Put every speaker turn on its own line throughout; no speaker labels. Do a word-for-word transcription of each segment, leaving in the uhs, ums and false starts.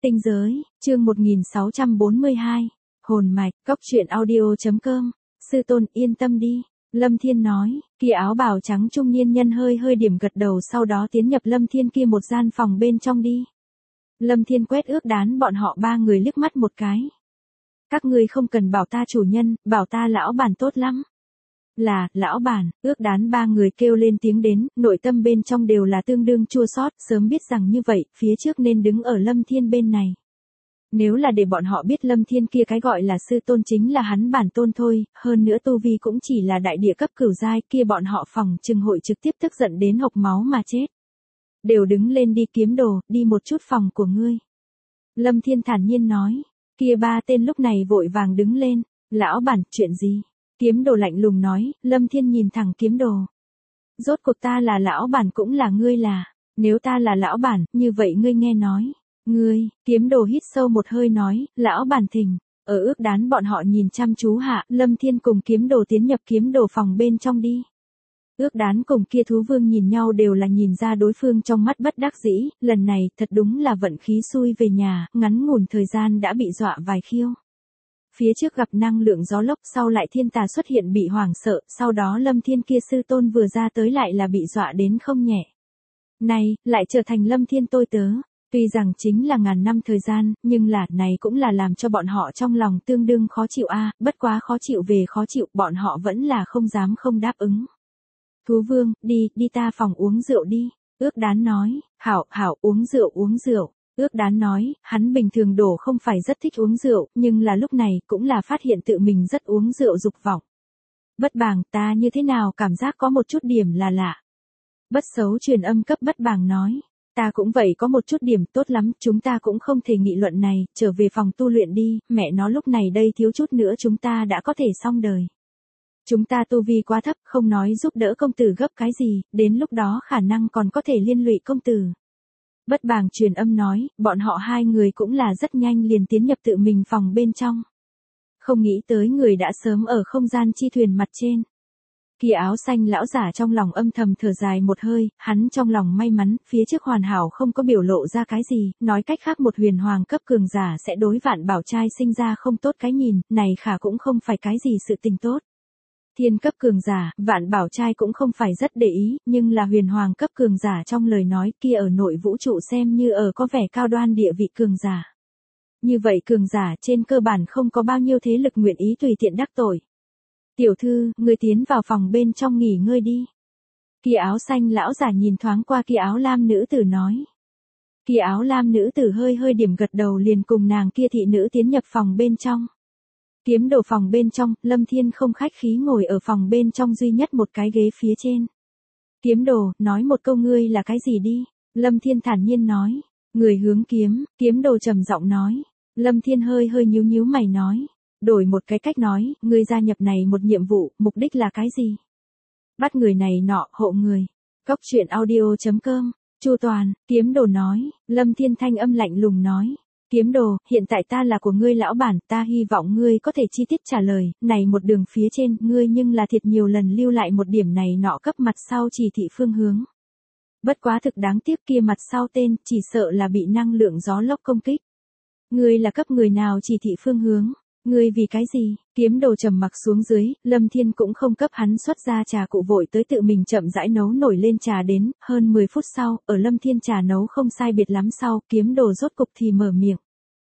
Tinh giới, chương một nghìn sáu trăm bốn mươi hai, hồn mạch, cốc truyện audio.com, sư tôn yên tâm đi, Lâm Thiên nói, kia áo bào trắng trung niên nhân hơi hơi điểm gật đầu sau đó tiến nhập Lâm Thiên kia một gian phòng bên trong đi. Lâm Thiên quét ước đán bọn họ ba người liếc mắt một cái. Các ngươi không cần bảo ta chủ nhân, bảo ta lão bản tốt lắm. Là, lão bản, ước đán ba người kêu lên tiếng đến, nội tâm bên trong đều là tương đương chua xót, sớm biết rằng như vậy, phía trước nên đứng ở Lâm Thiên bên này. Nếu là để bọn họ biết Lâm Thiên kia cái gọi là sư tôn chính là hắn bản tôn thôi, hơn nữa tu vi cũng chỉ là đại địa cấp cửu giai kia bọn họ phòng trừng hội trực tiếp tức giận đến hộc máu mà chết. Đều đứng lên đi kiếm đồ, đi một chút phòng của ngươi. Lâm Thiên thản nhiên nói, kia ba tên lúc này vội vàng đứng lên, lão bản, chuyện gì? Kiếm đồ lạnh lùng nói, Lâm Thiên nhìn thẳng kiếm đồ. Rốt cuộc ta là lão bản cũng là ngươi là, nếu ta là lão bản, như vậy ngươi nghe nói. Ngươi, kiếm đồ hít sâu một hơi nói, lão bản thỉnh, ở ước đán bọn họ nhìn chăm chú hạ, Lâm Thiên cùng kiếm đồ tiến nhập kiếm đồ phòng bên trong đi. Ước đán cùng kia thú vương nhìn nhau đều là nhìn ra đối phương trong mắt bất đắc dĩ, lần này thật đúng là vận khí xui về nhà, ngắn ngủn thời gian đã bị dọa vài khiêu. Phía trước gặp năng lượng gió lốc sau lại thiên tà xuất hiện bị hoảng sợ, sau đó Lâm Thiên kia sư tôn vừa ra tới lại là bị dọa đến không nhẹ. Này, lại trở thành Lâm Thiên tôi tớ, tuy rằng chính là ngàn năm thời gian, nhưng là này cũng là làm cho bọn họ trong lòng tương đương khó chịu a, bất quá khó chịu về khó chịu, bọn họ vẫn là không dám không đáp ứng. Thú vương, đi, đi ta phòng uống rượu đi, ước đán nói, hảo, hảo, uống rượu uống rượu. Ước đán nói, hắn bình thường đổ không phải rất thích uống rượu, nhưng là lúc này cũng là phát hiện tự mình rất uống rượu dục vọng. Bất bàng, ta như thế nào cảm giác có một chút điểm là lạ. Bất xấu truyền âm cấp bất bàng nói, ta cũng vậy có một chút điểm tốt lắm, chúng ta cũng không thể nghị luận này, trở về phòng tu luyện đi, mẹ nó lúc này đây thiếu chút nữa chúng ta đã có thể xong đời. Chúng ta tu vi quá thấp, không nói giúp đỡ công tử gấp cái gì, đến lúc đó khả năng còn có thể liên lụy công tử. Bất bàng truyền âm nói, bọn họ hai người cũng là rất nhanh liền tiến nhập tự mình phòng bên trong. Không nghĩ tới người đã sớm ở không gian chi thuyền mặt trên. Kia áo xanh lão giả trong lòng âm thầm thở dài một hơi, hắn trong lòng may mắn, phía trước hoàn hảo không có biểu lộ ra cái gì, nói cách khác một huyền hoàng cấp cường giả sẽ đối vạn bảo trai sinh ra không tốt cái nhìn, này khả cũng không phải cái gì sự tình tốt. Thiên cấp cường giả, vạn bảo trai cũng không phải rất để ý, nhưng là huyền hoàng cấp cường giả trong lời nói kia ở nội vũ trụ xem như ở có vẻ cao đoan địa vị cường giả. Như vậy cường giả trên cơ bản không có bao nhiêu thế lực nguyện ý tùy tiện đắc tội. Tiểu thư, người tiến vào phòng bên trong nghỉ ngơi đi. Kia áo xanh lão giả nhìn thoáng qua kia áo lam nữ tử nói. Kia áo lam nữ tử hơi hơi điểm gật đầu liền cùng nàng kia thị nữ tiến nhập phòng bên trong. Kiếm đồ phòng bên trong, Lâm Thiên không khách khí ngồi ở phòng bên trong duy nhất một cái ghế phía trên. Kiếm đồ, nói một câu ngươi là cái gì đi? Lâm Thiên thản nhiên nói. Người hướng kiếm, kiếm đồ trầm giọng nói. Lâm Thiên hơi hơi nhíu nhíu mày nói. Đổi một cái cách nói, ngươi gia nhập này một nhiệm vụ, mục đích là cái gì? Bắt người này nọ, hộ người. Cốc truyện audio.com, Chu Toàn, kiếm đồ nói. Lâm Thiên thanh âm lạnh lùng nói. Kiếm đồ, hiện tại ta là của ngươi lão bản, ta hy vọng ngươi có thể chi tiết trả lời, này một đường phía trên, ngươi nhưng là thiệt nhiều lần lưu lại một điểm này nọ cấp mặt sau chỉ thị phương hướng. Bất quá thực đáng tiếc kia mặt sau tên, chỉ sợ là bị năng lượng gió lốc công kích. Ngươi là cấp người nào chỉ thị phương hướng, ngươi vì cái gì? Kiếm đồ trầm mặc xuống dưới, Lâm Thiên cũng không cấp hắn xuất ra trà cụ vội tới tự mình chậm rãi nấu nổi lên trà đến, hơn mười phút sau, ở Lâm Thiên trà nấu không sai biệt lắm sau, kiếm đồ rốt cục thì mở miệng.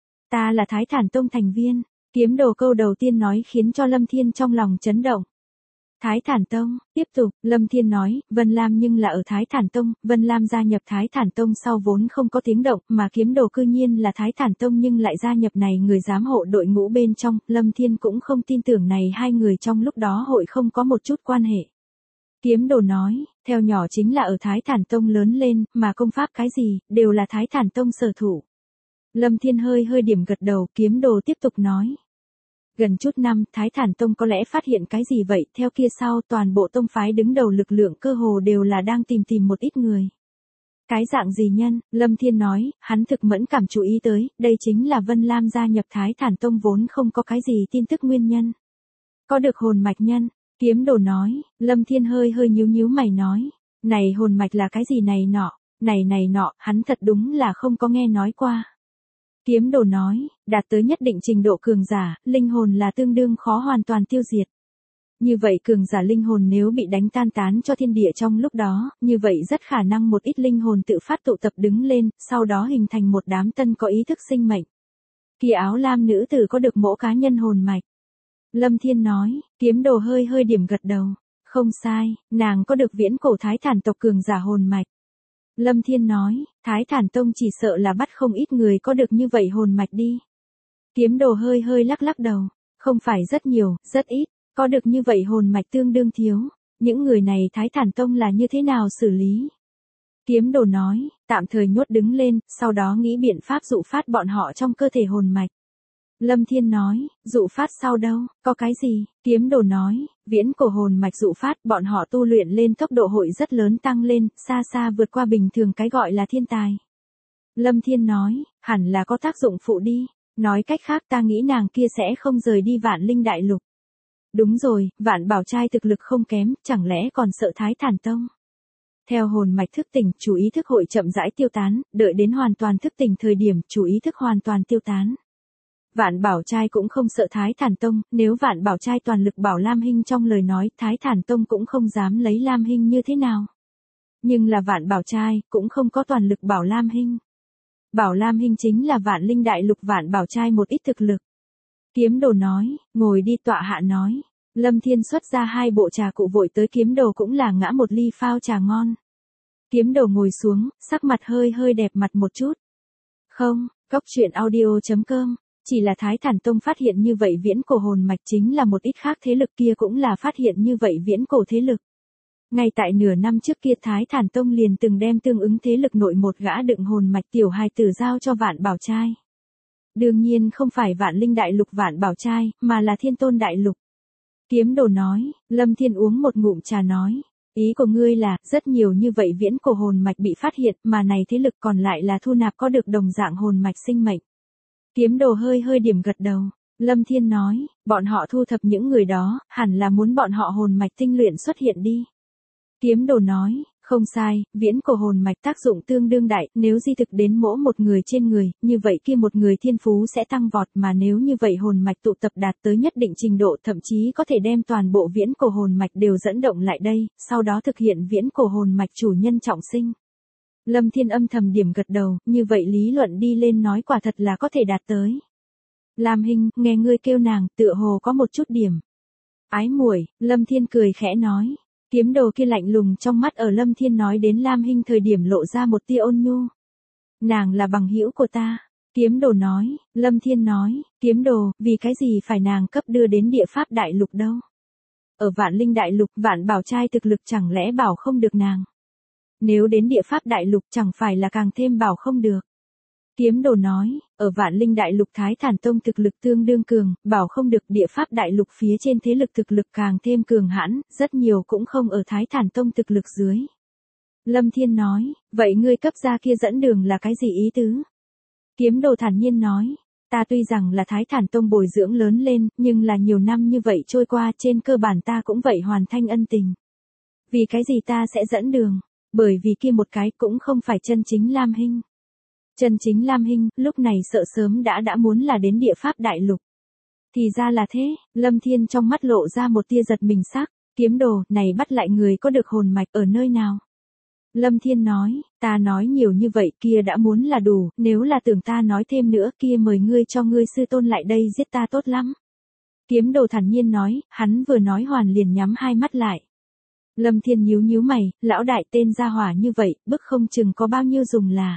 Ta là Thái Thản Tông thành viên, kiếm đồ câu đầu tiên nói khiến cho Lâm Thiên trong lòng chấn động. Thái Thản Tông, tiếp tục, Lâm Thiên nói, Vân Lam nhưng là ở Thái Thản Tông, Vân Lam gia nhập Thái Thản Tông sau vốn không có tiếng động, mà kiếm đồ cư nhiên là Thái Thản Tông nhưng lại gia nhập này người giám hộ đội ngũ bên trong, Lâm Thiên cũng không tin tưởng này hai người trong lúc đó hội không có một chút quan hệ. Kiếm đồ nói, theo nhỏ chính là ở Thái Thản Tông lớn lên, mà công pháp cái gì, đều là Thái Thản Tông sở thủ. Lâm Thiên hơi hơi điểm gật đầu, kiếm đồ tiếp tục nói. Gần chút năm, Thái Thản Tông có lẽ phát hiện cái gì vậy, theo kia sau toàn bộ tông phái đứng đầu lực lượng cơ hồ đều là đang tìm tìm một ít người. Cái dạng gì nhân, Lâm Thiên nói, hắn thực mẫn cảm chú ý tới, đây chính là Vân Lam gia nhập Thái Thản Tông vốn không có cái gì tin tức nguyên nhân. Có được hồn mạch nhân, kiếm đồ nói, Lâm Thiên hơi hơi nhíu nhíu mày nói, này hồn mạch là cái gì này nọ, này này nọ, hắn thật đúng là không có nghe nói qua. Kiếm đồ nói, đạt tới nhất định trình độ cường giả, linh hồn là tương đương khó hoàn toàn tiêu diệt. Như vậy cường giả linh hồn nếu bị đánh tan tán cho thiên địa trong lúc đó, như vậy rất khả năng một ít linh hồn tự phát tụ tập đứng lên, sau đó hình thành một đám tân có ý thức sinh mệnh. Kia áo lam nữ tử có được mỗi cá nhân hồn mạch. Lâm Thiên nói, kiếm đồ hơi hơi điểm gật đầu. Không sai, nàng có được viễn cổ Thái Thản tộc cường giả hồn mạch. Lâm Thiên nói, Thái Thản Tông chỉ sợ là bắt không ít người có được như vậy hồn mạch đi. Kiếm đồ hơi hơi lắc lắc đầu, không phải rất nhiều, rất ít, có được như vậy hồn mạch tương đương thiếu. Những người này Thái Thản Tông là như thế nào xử lý? Kiếm đồ nói, tạm thời nhốt đứng lên, sau đó nghĩ biện pháp dụ phát bọn họ trong cơ thể hồn mạch. Lâm Thiên nói, dụ phát sau đâu, có cái gì? Kiếm đồ nói, viễn cổ hồn mạch dụ phát, bọn họ tu luyện lên tốc độ hội rất lớn tăng lên, xa xa vượt qua bình thường cái gọi là thiên tài. Lâm Thiên nói, hẳn là có tác dụng phụ đi, nói cách khác ta nghĩ nàng kia sẽ không rời đi Vạn Linh Đại Lục. Đúng rồi, Vạn Bảo trai thực lực không kém, chẳng lẽ còn sợ Thái Thản Tông? Theo hồn mạch thức tỉnh, chủ ý thức hội chậm rãi tiêu tán, đợi đến hoàn toàn thức tỉnh thời điểm, chủ ý thức hoàn toàn tiêu tán. Vạn Bảo trai cũng không sợ Thái Thản Tông, nếu Vạn Bảo trai toàn lực bảo Lam Hinh trong lời nói, Thái Thản Tông cũng không dám lấy Lam Hinh như thế nào. Nhưng là Vạn Bảo trai, cũng không có toàn lực bảo Lam Hinh. Bảo Lam Hinh chính là Vạn Linh Đại Lục Vạn Bảo trai một ít thực lực. Kiếm đồ nói, ngồi đi tọa hạ nói. Lâm Thiên xuất ra hai bộ trà cụ vội tới kiếm đồ cũng là ngã một ly phao trà ngon. Kiếm đồ ngồi xuống, sắc mặt hơi hơi đẹp mặt một chút. Không, cốc truyện audio chấm com. Chỉ là Thái Thản Tông phát hiện như vậy viễn cổ hồn mạch chính là một ít khác thế lực kia cũng là phát hiện như vậy viễn cổ thế lực. Ngay tại nửa năm trước kia Thái Thản Tông liền từng đem tương ứng thế lực nội một gã đựng hồn mạch tiểu hài tử giao cho Vạn Bảo trai. Đương nhiên không phải Vạn Linh Đại Lục Vạn Bảo trai, mà là Thiên Tôn Đại Lục. Kiếm đồ nói, Lâm Thiên uống một ngụm trà nói, ý của ngươi là, rất nhiều như vậy viễn cổ hồn mạch bị phát hiện, mà này thế lực còn lại là thu nạp có được đồng dạng hồn mạch sinh mệnh. Kiếm đồ hơi hơi điểm gật đầu. Lâm Thiên nói, bọn họ thu thập những người đó, hẳn là muốn bọn họ hồn mạch tinh luyện xuất hiện đi. Kiếm đồ nói, không sai, viễn cổ hồn mạch tác dụng tương đương đại, nếu di thực đến mỗi một người trên người, như vậy kia một người thiên phú sẽ tăng vọt, mà nếu như vậy hồn mạch tụ tập đạt tới nhất định trình độ, thậm chí có thể đem toàn bộ viễn cổ hồn mạch đều dẫn động lại đây, sau đó thực hiện viễn cổ hồn mạch chủ nhân trọng sinh. Lâm Thiên âm thầm điểm gật đầu, như vậy lý luận đi lên nói quả thật là có thể đạt tới. Lam Hinh, nghe ngươi kêu nàng, tựa hồ có một chút điểm. Ái muội, Lâm Thiên cười khẽ nói. Kiếm đồ kia lạnh lùng trong mắt ở Lâm Thiên nói đến Lam Hinh thời điểm lộ ra một tia ôn nhu. Nàng là bằng hữu của ta. Kiếm đồ nói, Lâm Thiên nói, kiếm đồ, vì cái gì phải nàng cấp đưa đến địa pháp đại lục đâu. Ở Vạn Linh Đại Lục, Vạn Bảo trai thực lực chẳng lẽ bảo không được nàng. Nếu đến địa pháp đại lục chẳng phải là càng thêm bảo không được. Kiếm đồ nói, ở Vạn Linh Đại Lục Thái Thản Tông thực lực tương đương cường, bảo không được địa pháp đại lục phía trên thế lực thực lực càng thêm cường hãn, rất nhiều cũng không ở Thái Thản Tông thực lực dưới. Lâm Thiên nói, vậy ngươi cấp ra kia dẫn đường là cái gì ý tứ? Kiếm đồ thản nhiên nói, ta tuy rằng là Thái Thản Tông bồi dưỡng lớn lên, nhưng là nhiều năm như vậy trôi qua trên cơ bản ta cũng vậy hoàn thành ân tình. Vì cái gì ta sẽ dẫn đường? Bởi vì kia một cái cũng không phải chân chính Lam Hinh. Chân chính Lam Hinh, lúc này sợ sớm đã đã muốn là đến địa pháp đại lục. Thì ra là thế, Lâm Thiên trong mắt lộ ra một tia giật mình sắc, kiếm đồ, này bắt lại người có được hồn mạch ở nơi nào? Lâm Thiên nói, ta nói nhiều như vậy kia đã muốn là đủ, nếu là tưởng ta nói thêm nữa kia mời ngươi cho ngươi sư tôn lại đây giết ta tốt lắm. Kiếm đồ thản nhiên nói, hắn vừa nói hoàn liền nhắm hai mắt lại. Lâm Thiên nhíu nhíu mày, lão đại tên gia hỏa như vậy, bức không chừng có bao nhiêu dùng là.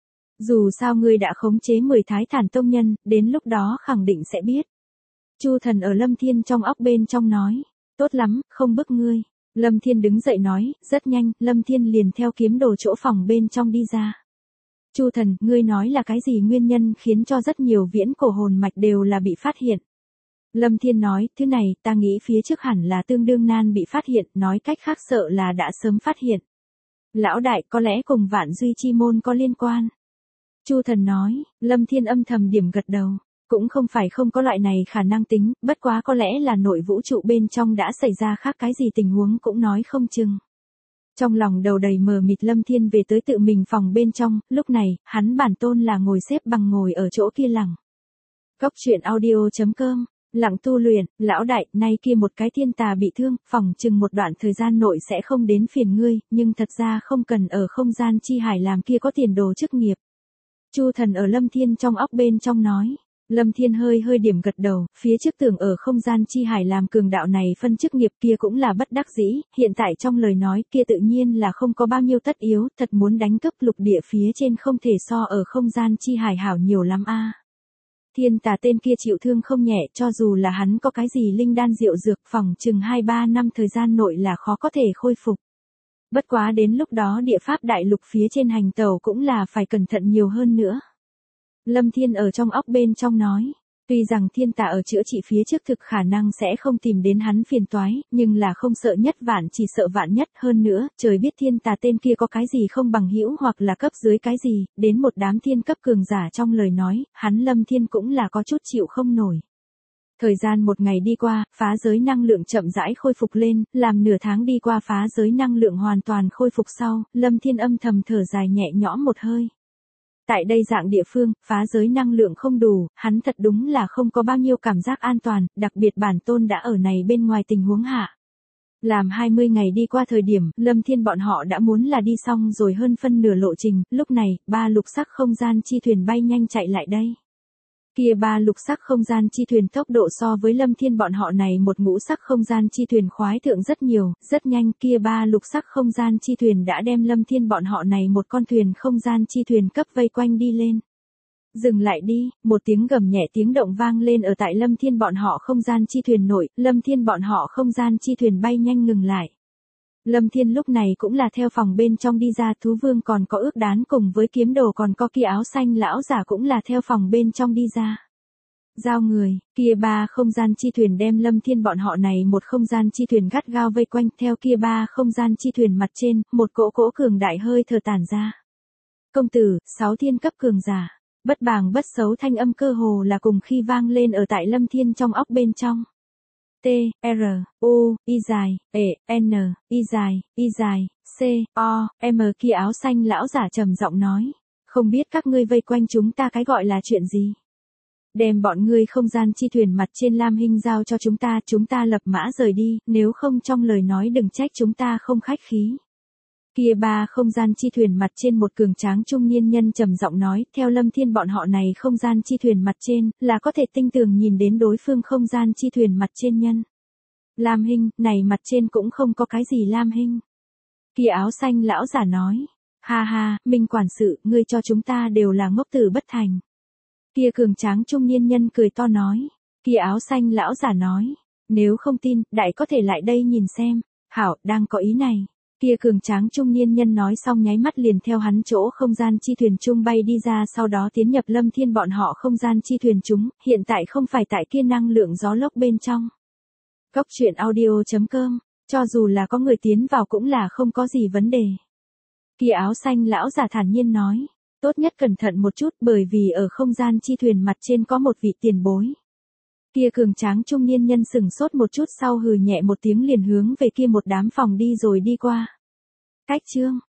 Dù sao ngươi đã khống chế mười Thái Thản Tông nhân, đến lúc đó khẳng định sẽ biết. Chu Thần ở Lâm Thiên trong óc bên trong nói, tốt lắm, không bức ngươi. Lâm Thiên đứng dậy nói, rất nhanh, Lâm Thiên liền theo kiếm đồ chỗ phòng bên trong đi ra. Chu Thần, ngươi nói là cái gì nguyên nhân khiến cho rất nhiều viễn cổ hồn mạch đều là bị phát hiện? Lâm Thiên nói, thứ này, ta nghĩ phía trước hẳn là tương đương nan bị phát hiện, nói cách khác sợ là đã sớm phát hiện. Lão đại, có lẽ cùng Vạn Duy Chi Môn có liên quan. Chu Thần nói, Lâm Thiên âm thầm điểm gật đầu, cũng không phải không có loại này khả năng tính, bất quá có lẽ là nội vũ trụ bên trong đã xảy ra khác cái gì tình huống cũng nói không chừng. Trong lòng đầu đầy mờ mịt Lâm Thiên về tới tự mình phòng bên trong, lúc này, hắn bản tôn là ngồi xếp bằng ngồi ở chỗ kia lẳng. Cốc truyện audio.com, lặng tu luyện, lão đại, nay kia một cái thiên tà bị thương, phòng chừng một đoạn thời gian nội sẽ không đến phiền ngươi, nhưng thật ra không cần ở không gian chi hải làm kia có tiền đồ chức nghiệp. Chu thần ở Lâm Thiên trong óc bên trong nói. Lâm Thiên hơi hơi điểm gật đầu, phía trước tưởng ở không gian chi hải làm cường đạo này phân chức nghiệp kia cũng là bất đắc dĩ, hiện tại trong lời nói kia tự nhiên là không có bao nhiêu tất yếu, thật muốn đánh cấp lục địa phía trên không thể so ở không gian chi hải hảo nhiều lắm a. Thiên tà tên kia chịu thương không nhẹ, cho dù là hắn có cái gì linh đan diệu dược, phòng chừng hai ba năm thời gian nội là khó có thể khôi phục. Bất quá đến lúc đó địa pháp đại lục phía trên hành tàu cũng là phải cẩn thận nhiều hơn nữa. Lâm Thiên ở trong óc bên trong nói, tuy rằng thiên tà ở chữa trị phía trước thực khả năng sẽ không tìm đến hắn phiền toái, nhưng là không sợ nhất vạn chỉ sợ vạn nhất, hơn nữa, trời biết thiên tà tên kia có cái gì không bằng hữu hoặc là cấp dưới cái gì, đến một đám thiên cấp cường giả trong lời nói, hắn Lâm Thiên cũng là có chút chịu không nổi. Thời gian một ngày đi qua, phá giới năng lượng chậm rãi khôi phục lên, làm nửa tháng đi qua phá giới năng lượng hoàn toàn khôi phục sau, Lâm Thiên âm thầm thở dài nhẹ nhõm một hơi. Tại đây dạng địa phương, phá giới năng lượng không đủ, hắn thật đúng là không có bao nhiêu cảm giác an toàn, đặc biệt bản tôn đã ở này bên ngoài tình huống hạ. Làm hai mươi ngày đi qua thời điểm, Lâm Thiên bọn họ đã muốn là đi xong rồi hơn phân nửa lộ trình, lúc này, ba lục sắc không gian chi thuyền bay nhanh chạy lại đây. Kia ba lục sắc không gian chi thuyền tốc độ so với Lâm Thiên bọn họ này một ngũ sắc không gian chi thuyền khoái thượng rất nhiều, rất nhanh kia ba lục sắc không gian chi thuyền đã đem Lâm Thiên bọn họ này một con thuyền không gian chi thuyền cấp vây quanh đi lên. Dừng lại đi, một tiếng gầm nhẹ tiếng động vang lên ở tại Lâm Thiên bọn họ không gian chi thuyền nội, Lâm Thiên bọn họ không gian chi thuyền bay nhanh ngừng lại. Lâm Thiên lúc này cũng là theo phòng bên trong đi ra, thú vương còn có ước đán cùng với kiếm đồ còn có kia áo xanh lão giả cũng là theo phòng bên trong đi ra. Giao người, kia ba không gian chi thuyền đem Lâm Thiên bọn họ này một không gian chi thuyền gắt gao vây quanh, theo kia ba không gian chi thuyền mặt trên, một cỗ cỗ cường đại hơi thở tản ra. Công tử, sáu thiên cấp cường giả, bất bàng bất xấu thanh âm cơ hồ là cùng khi vang lên ở tại Lâm Thiên trong óc bên trong. T, R, U, Y dài, E, N, Y dài, Y dài, C, O, M kia áo xanh lão giả trầm giọng nói. Không biết các ngươi vây quanh chúng ta cái gọi là chuyện gì? Đem bọn ngươi không gian chi thuyền mặt trên lam hình giao cho chúng ta, chúng ta lập mã rời đi, nếu không trong lời nói đừng trách chúng ta không khách khí. Kia ba không gian chi thuyền mặt trên một cường tráng trung niên nhân trầm giọng nói, theo Lâm Thiên bọn họ này không gian chi thuyền mặt trên, là có thể tinh tường nhìn đến đối phương không gian chi thuyền mặt trên nhân. Lam hình, này mặt trên cũng không có cái gì lam hình. Kia áo xanh lão giả nói, ha ha, Minh quản sự, ngươi cho chúng ta đều là ngốc tử bất thành. Kia cường tráng trung niên nhân cười to nói, kia áo xanh lão giả nói, nếu không tin, đại có thể lại đây nhìn xem, hảo, đang có ý này. Kia cường tráng trung niên nhân nói xong nháy mắt liền theo hắn chỗ không gian chi thuyền chung bay đi ra, sau đó tiến nhập Lâm Thiên bọn họ không gian chi thuyền chúng, hiện tại không phải tại kia năng lượng gió lốc bên trong. Cốc truyện audio.com, cho dù là có người tiến vào cũng là không có gì vấn đề. Kia áo xanh lão giả thản nhiên nói, tốt nhất cẩn thận một chút bởi vì ở không gian chi thuyền mặt trên có một vị tiền bối. Kia cường tráng trung niên nhân sừng sốt một chút sau hừ nhẹ một tiếng liền hướng về kia một đám phòng đi rồi đi qua. Cách chương